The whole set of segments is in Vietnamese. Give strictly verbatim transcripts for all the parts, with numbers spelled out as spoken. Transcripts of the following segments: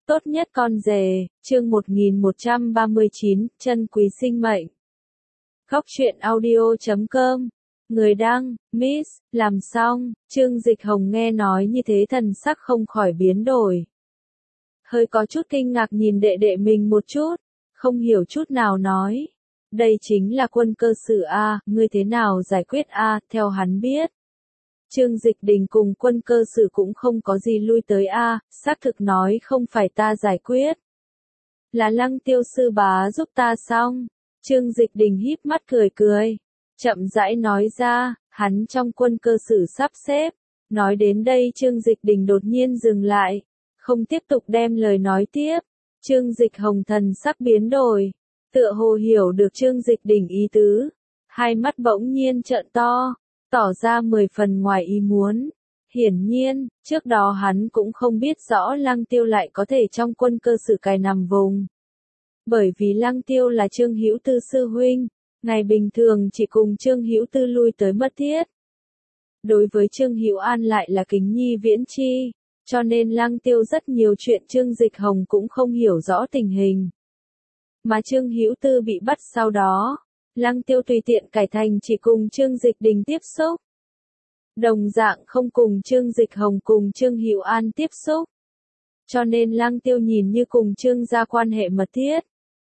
Tốt nhất con rể, chương một nghìn một trăm ba mươi chín, chân quý sinh mệnh. Góc truyện audio chấm com. Người đăng, Miss, làm xong, Trương Dịch Hồng nghe nói như thế thần sắc không khỏi biến đổi. Hơi có chút kinh ngạc nhìn đệ đệ mình một chút, không hiểu chút nào nói. Đây chính là quân cơ sử A, ngươi thế nào giải quyết A, theo hắn biết. Trương Dịch Đình cùng quân cơ sử cũng không có gì lui tới A, xác thực nói không phải ta giải quyết. Là Lăng Tiêu sư bá giúp ta xong. Trương Dịch Đình híp mắt cười cười. Chậm rãi nói ra, hắn trong quân cơ sử sắp xếp. Nói đến đây Trương Dịch Đình đột nhiên dừng lại. Không tiếp tục đem lời nói tiếp. Trương Dịch Hồng thần sắc biến đổi. Tựa hồ hiểu được Trương Dịch Đình ý tứ. Hai mắt bỗng nhiên trợn to. Tỏ ra mười phần ngoài ý muốn. Hiển nhiên, trước đó hắn cũng không biết rõ Lăng Tiêu lại có thể trong quân cơ sử cài nằm vùng. Bởi vì Lăng Tiêu là Trương Hữu Tư sư huynh, ngày bình thường chỉ cùng Trương Hữu Tư lui tới mật thiết. Đối với Trương Hữu An lại là kính nhi viễn chi, cho nên Lăng Tiêu rất nhiều chuyện Trương Dịch Hồng cũng không hiểu rõ tình hình. Mà Trương Hữu Tư bị bắt sau đó, Lăng Tiêu tùy tiện cải thành chỉ cùng Trương Dịch Đình tiếp xúc. Đồng dạng không cùng Trương Dịch Hồng cùng Trương Hữu An tiếp xúc. Cho nên Lăng Tiêu nhìn như cùng Trương gia quan hệ mật thiết.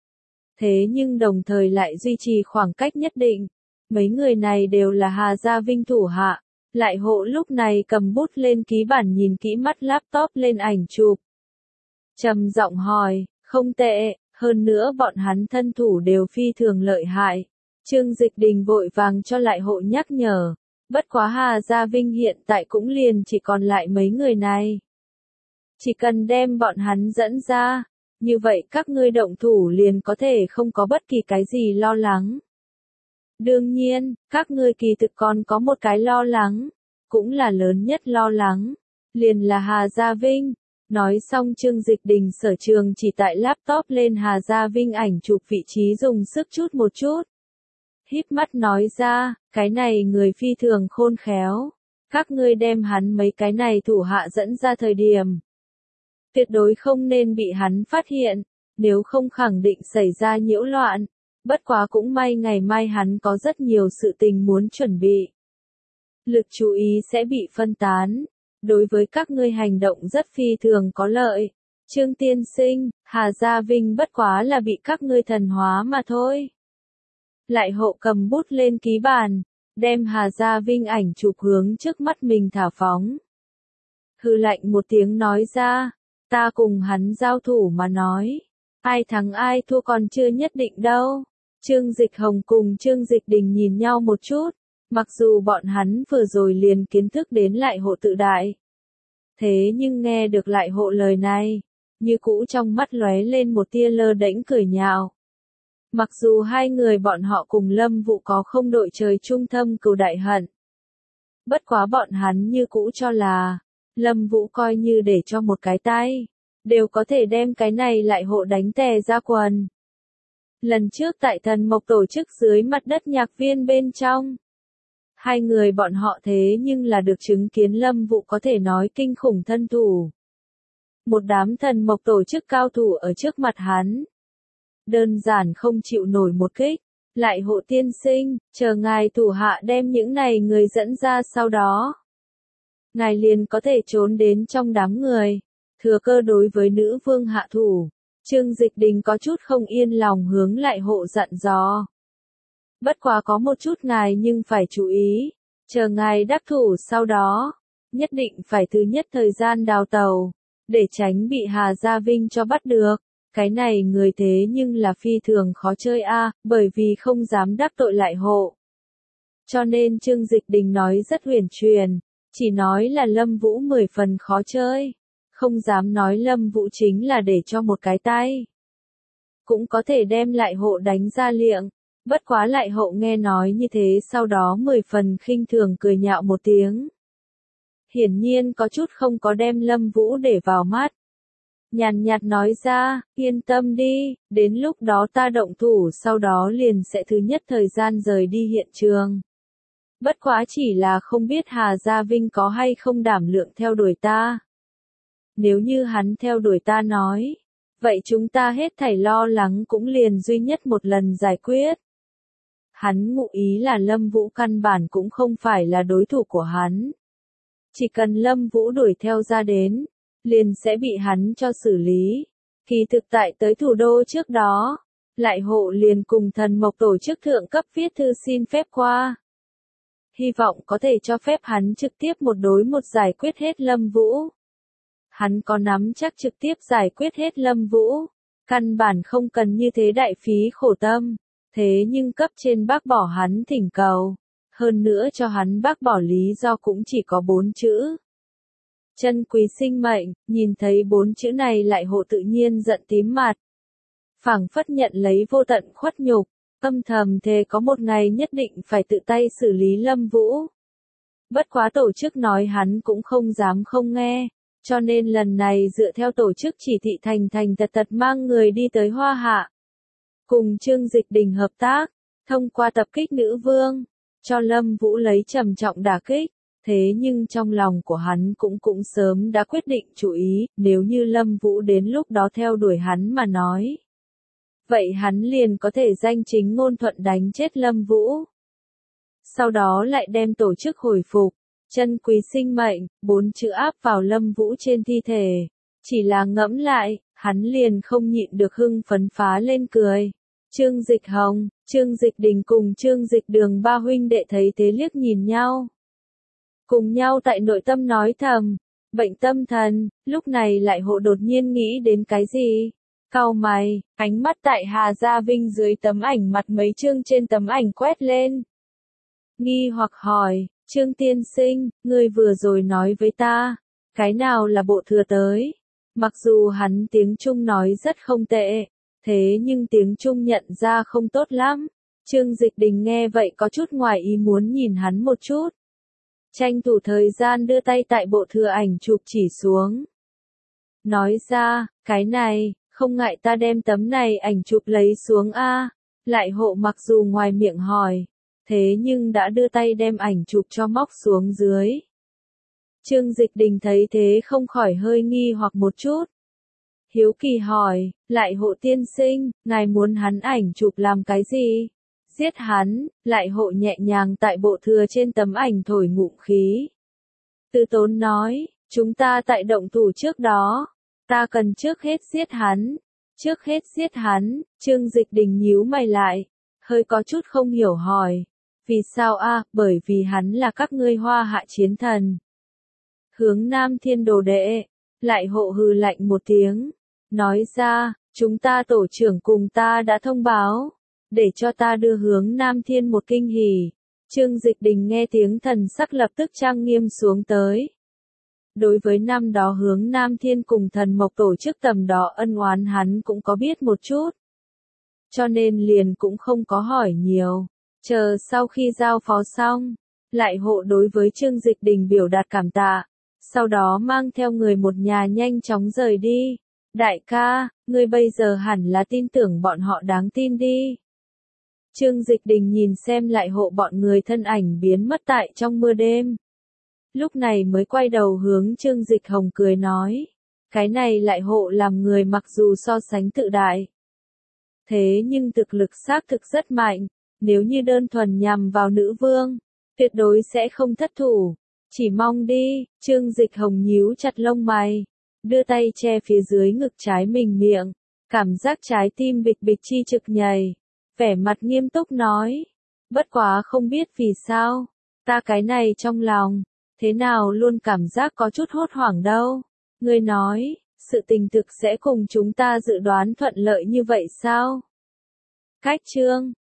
Thế nhưng đồng thời lại duy trì khoảng cách nhất định. Mấy người này đều là Hà Gia Vinh thủ hạ. Lại hộ lúc này cầm bút lên ký bản nhìn kỹ mắt laptop lên ảnh chụp. Trầm giọng hỏi, không tệ, hơn nữa bọn hắn thân thủ đều phi thường lợi hại. Trương Dịch Đình vội vàng cho lại hộ nhắc nhở. Bất quá Hà Gia Vinh hiện tại cũng liền chỉ còn lại mấy người này. Chỉ cần đem bọn hắn dẫn ra, như vậy các ngươi động thủ liền có thể không có bất kỳ cái gì lo lắng. Đương nhiên, các ngươi kỳ thực còn có một cái lo lắng, cũng là lớn nhất lo lắng, liền là Hà Gia Vinh. Nói xong Trương Dịch Đình sở trường chỉ tại laptop lên Hà Gia Vinh ảnh chụp vị trí dùng sức chút một chút. Híp mắt nói ra, cái này người phi thường khôn khéo. Các ngươi đem hắn mấy cái này thủ hạ dẫn ra thời điểm. Tuyệt đối không nên bị hắn phát hiện, nếu không khẳng định xảy ra nhiễu loạn. Bất quá cũng may ngày mai hắn có rất nhiều sự tình muốn chuẩn bị. Lực chú ý sẽ bị phân tán. Đối với các ngươi hành động rất phi thường có lợi. Trương tiên sinh, Hà Gia Vinh bất quá là bị các ngươi thần hóa mà thôi. Lại hộ cầm bút lên ký bàn, đem Hà Gia Vinh ảnh chụp hướng trước mắt mình thả phóng. Hừ lạnh một tiếng nói ra, ta cùng hắn giao thủ mà nói, ai thắng ai thua còn chưa nhất định đâu. Trương Dịch Hồng cùng Trương Dịch Đình nhìn nhau một chút, mặc dù bọn hắn vừa rồi liền kiến thức đến lại hộ tự đại. Thế nhưng nghe được lại hộ lời này, như cũ trong mắt lóe lên một tia lơ đễnh cười nhạo. Mặc dù hai người bọn họ cùng Lâm Vũ có không đội trời chung thâm cừu đại hận. Bất quá bọn hắn như cũ cho là, Lâm Vũ coi như để cho một cái tay, đều có thể đem cái này lại hộ đánh tè ra quần. Lần trước tại Thần Mộc tổ chức dưới mặt đất nhạc viên bên trong, hai người bọn họ thế nhưng là được chứng kiến Lâm Vũ có thể nói kinh khủng thân thủ. Một đám Thần Mộc tổ chức cao thủ ở trước mặt hắn. Đơn giản không chịu nổi một kích, lại hộ tiên sinh, chờ ngài thủ hạ đem những này người dẫn ra sau đó. Ngài liền có thể trốn đến trong đám người, thừa cơ đối với nữ vương hạ thủ. Trương Dịch Đình có chút không yên lòng hướng lại hộ dặn dò. Bất quá có một chút ngài nhưng phải chú ý, chờ ngài đắc thủ sau đó, nhất định phải thứ nhất thời gian đào tàu, để tránh bị Hà Gia Vinh cho bắt được. Cái này người thế nhưng là phi thường khó chơi a, bởi vì không dám đắc tội lại hộ. Cho nên Trương Dịch Đình nói rất huyền truyền, chỉ nói là Lâm Vũ mười phần khó chơi, không dám nói Lâm Vũ chính là để cho một cái tay. Cũng có thể đem lại hộ đánh ra liệng, bất quá lại hộ nghe nói như thế sau đó mười phần khinh thường cười nhạo một tiếng. Hiển nhiên có chút không có đem Lâm Vũ để vào mắt. Nhàn nhạt nói ra, yên tâm đi, đến lúc đó ta động thủ sau đó liền sẽ thứ nhất thời gian rời đi hiện trường. Bất quá chỉ là không biết Hà Gia Vinh có hay không đảm lượng theo đuổi ta. nếu như hắn theo đuổi ta nói, vậy chúng ta hết thảy lo lắng cũng liền duy nhất một lần giải quyết. Hắn ngụ ý là Lâm Vũ căn bản cũng không phải là đối thủ của hắn. Chỉ cần Lâm Vũ đuổi theo ra đến, liền sẽ bị hắn cho xử lý. Kỳ thực tại tới thủ đô trước đó, Lại Hộ liền cùng Thần Mộc tổ chức thượng cấp viết thư xin phép qua. Hy vọng có thể cho phép hắn trực tiếp một đối một giải quyết hết Lâm Vũ. Hắn có nắm chắc trực tiếp giải quyết hết Lâm Vũ, căn bản không cần như thế đại phí khổ tâm, thế nhưng cấp trên bác bỏ hắn thỉnh cầu, hơn nữa cho hắn bác bỏ lý do cũng chỉ có bốn chữ. Chân quý sinh mệnh, nhìn thấy bốn chữ này Lại Hộ tự nhiên giận tím mặt. Phảng phất nhận lấy vô tận khuất nhục, âm thầm thề có một ngày nhất định phải tự tay xử lý Lâm Vũ. Bất quá tổ chức nói hắn cũng không dám không nghe, cho nên lần này dựa theo tổ chức chỉ thị thành thành thật thật mang người đi tới Hoa Hạ. Cùng Trương Dịch Đình hợp tác, thông qua tập kích nữ vương, cho Lâm Vũ lấy trầm trọng đả kích. Thế nhưng trong lòng của hắn cũng cũng sớm đã quyết định chủ ý, nếu như Lâm Vũ đến lúc đó theo đuổi hắn mà nói. Vậy hắn liền có thể danh chính ngôn thuận đánh chết Lâm Vũ. Sau đó lại đem tổ chức hồi phục, chân quý sinh mệnh, bốn chữ áp vào Lâm Vũ trên thi thể. Chỉ là ngẫm lại, hắn liền không nhịn được hưng phấn phá lên cười. Trương Dịch Hồng, Trương Dịch Đình cùng Trương Dịch Đường ba huynh đệ thấy thế liếc nhìn nhau. Cùng nhau tại nội tâm nói thầm, bệnh tâm thần, lúc này Lại Hộ đột nhiên nghĩ đến cái gì? Cau mày, ánh mắt tại Hà Gia Vinh dưới tấm ảnh mặt mấy chương trên tấm ảnh quét lên. Nghi hoặc hỏi, Trương tiên sinh, ngươi vừa rồi nói với ta, cái nào là bộ thừa tới? Mặc dù hắn tiếng Trung nói rất không tệ, thế nhưng tiếng Trung nhận ra không tốt lắm. Trương Dịch Đình nghe vậy có chút ngoài ý muốn nhìn hắn một chút. Tranh thủ thời gian đưa tay tại bộ thừa ảnh chụp chỉ xuống. Nói ra, cái này, không ngại ta đem tấm này ảnh chụp lấy xuống a. Lại Hộ mặc dù ngoài miệng hỏi, thế nhưng đã đưa tay đem ảnh chụp cho móc xuống dưới. Trương Dịch Đình thấy thế không khỏi hơi nghi hoặc một chút. Hiếu kỳ hỏi, Lại Hộ tiên sinh, ngài muốn hắn ảnh chụp làm cái gì? Giết hắn, Lại Hộ nhẹ nhàng tại bộ thừa trên tấm ảnh thổi ngụm khí. Từ Tốn nói, chúng ta tại động thủ trước đó, ta cần trước hết giết hắn. Trước hết giết hắn, Trương Dịch Đình nhíu mày lại, hơi có chút không hiểu hỏi. Vì sao a? À, bởi vì hắn là các ngươi Hoa Hạ chiến thần. Hướng Nam Thiên đồ đệ, Lại Hộ hừ lạnh một tiếng, nói ra, chúng ta tổ trưởng cùng ta đã thông báo, để cho ta đưa Hướng Nam Thiên một kinh hỉ. Trương Dịch Đình nghe tiếng thần sắc lập tức trang nghiêm xuống tới. Đối với năm đó Hướng Nam Thiên cùng Thần Mộc tổ chức tầm đó ân oán hắn cũng có biết một chút. Cho nên liền cũng không có hỏi nhiều. Chờ sau khi giao phó xong, Lại Hộ đối với Trương Dịch Đình biểu đạt cảm tạ. Sau đó mang theo người một nhà nhanh chóng rời đi. Đại ca, ngươi bây giờ hẳn là tin tưởng bọn họ đáng tin đi. Trương Dịch Đình nhìn xem Lại Hộ bọn người thân ảnh biến mất tại trong mưa đêm. Lúc này mới quay đầu hướng Trương Dịch Hồng cười nói. Cái này Lại Hộ làm người mặc dù so sánh tự đại. Thế nhưng thực lực xác thực rất mạnh. Nếu như đơn thuần nhằm vào nữ vương, tuyệt đối sẽ không thất thủ. Chỉ mong đi, Trương Dịch Hồng nhíu chặt lông mày. Đưa tay che phía dưới ngực trái mình miệng. Cảm giác trái tim bịch bịch chi trực nhảy. Vẻ mặt nghiêm túc nói. Bất quá không biết vì sao. Ta cái này trong lòng. Thế nào luôn cảm giác có chút hốt hoảng đâu. Ngươi nói, sự tình thực sẽ cùng chúng ta dự đoán thuận lợi như vậy sao? Cách chương